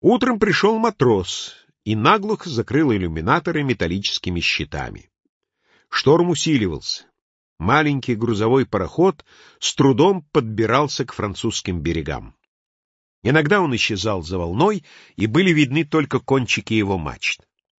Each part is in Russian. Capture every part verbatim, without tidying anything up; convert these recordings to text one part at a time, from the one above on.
Утром пришел матрос и наглухо закрыл иллюминаторы металлическими щитами. Шторм усиливался. Маленький грузовой пароход с трудом подбирался к французским берегам. Иногда он исчезал за волной, и были видны только кончики его мачт.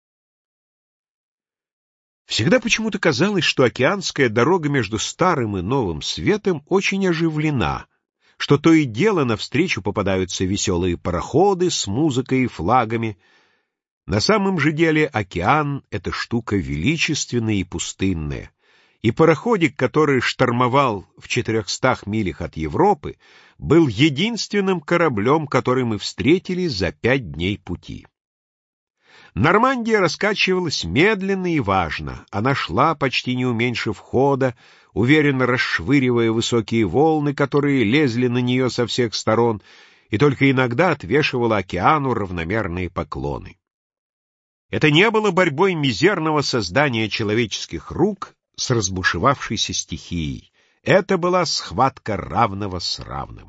Всегда почему-то казалось, что океанская дорога между Старым и Новым Светом очень оживлена, что то и дело навстречу попадаются веселые пароходы с музыкой и флагами. На самом же деле океан — это штука величественная и пустынная, и пароходик, который штормовал в четырехстах милях от Европы, был единственным кораблем, который мы встретили за пять дней пути. Нормандия раскачивалась медленно и важно. Она шла, почти не уменьшив хода, уверенно расшвыривая высокие волны, которые лезли на нее со всех сторон, и только иногда отвешивала океану равномерные поклоны. Это не было борьбой мизерного создания человеческих рук с разбушевавшейся стихией. Это была схватка равного с равным.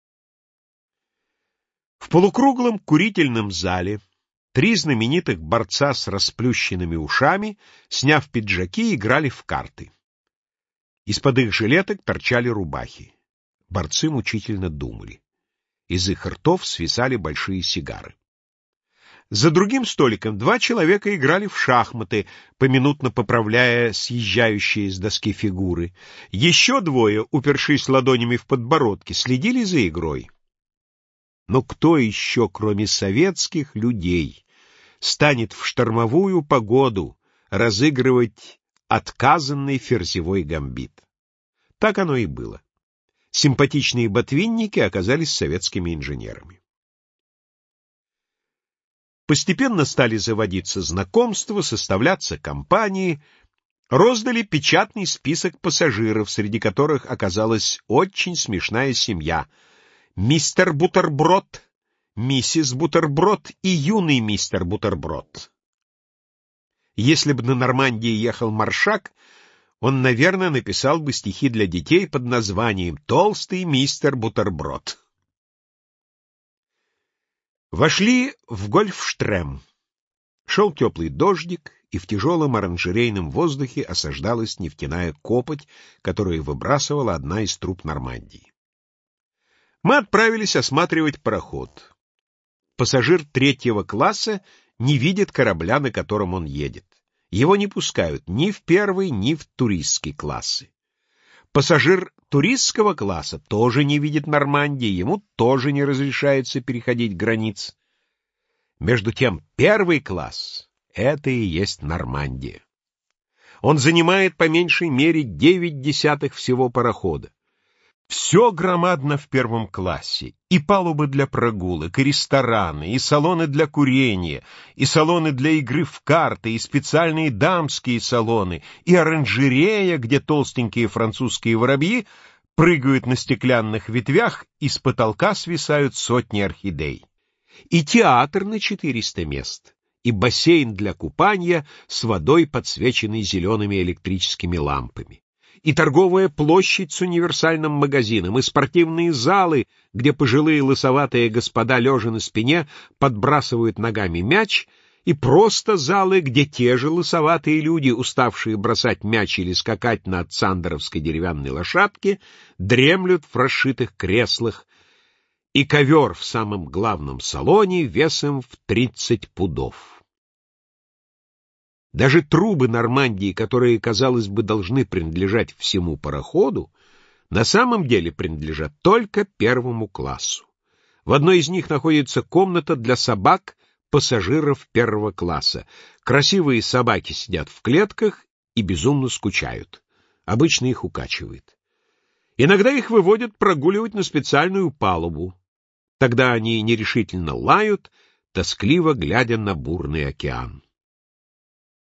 В полукруглом курительном зале три знаменитых борца с расплющенными ушами, сняв пиджаки, играли в карты. Из-под их жилеток торчали рубахи. Борцы мучительно думали. Из их ртов свисали большие сигары. За другим столиком два человека играли в шахматы, поминутно поправляя съезжающие с доски фигуры. Еще двое, упершись ладонями в подбородки, следили за игрой. Но кто еще, кроме советских людей, станет в штормовую погоду разыгрывать отказанный ферзевой гамбит? Так оно и было. Симпатичные ботвинники оказались советскими инженерами. Постепенно стали заводиться знакомства, составляться компании, роздали печатный список пассажиров, среди которых оказалась очень смешная семья: мистер Бутерброд, миссис Бутерброд и юный мистер Бутерброд. Если бы на Нормандии ехал Маршак, он, наверное, написал бы стихи для детей под названием «Толстый мистер Бутерброд». Вошли в Гольфштрем. Шел теплый дождик, и в тяжелом оранжерейном воздухе осаждалась нефтяная копоть, которую выбрасывала одна из труб Нормандии. Мы отправились осматривать пароход. Пассажир третьего класса не видит корабля, на котором он едет. Его не пускают ни в первый, ни в туристский классы. Пассажир туристского класса тоже не видит Нормандии, ему тоже не разрешается переходить границ. Между тем первый класс — это и есть Нормандия. Он занимает по меньшей мере девять десятых всего парохода. Все громадно в первом классе: и палубы для прогулок, и рестораны, и салоны для курения, и салоны для игры в карты, и специальные дамские салоны, и оранжерея, где толстенькие французские воробьи прыгают на стеклянных ветвях, и с потолка свисают сотни орхидей, и театр на четыреста мест, и бассейн для купания с водой, подсвеченной зелеными электрическими лампами, и торговая площадь с универсальным магазином, и спортивные залы, где пожилые лысоватые господа, лежа на спине, подбрасывают ногами мяч, и просто залы, где те же лысоватые люди, уставшие бросать мяч или скакать на цандеровской деревянной лошадке, дремлют в расшитых креслах, и ковер в самом главном салоне весом в тридцать пудов. Даже трубы Нормандии, которые, казалось бы, должны принадлежать всему пароходу, на самом деле принадлежат только первому классу. В одной из них находится комната для собак пассажиров первого класса. Красивые собаки сидят в клетках и безумно скучают. Обычно их укачивает. Иногда их выводят прогуливать на специальную палубу. Тогда они нерешительно лают, тоскливо глядя на бурный океан.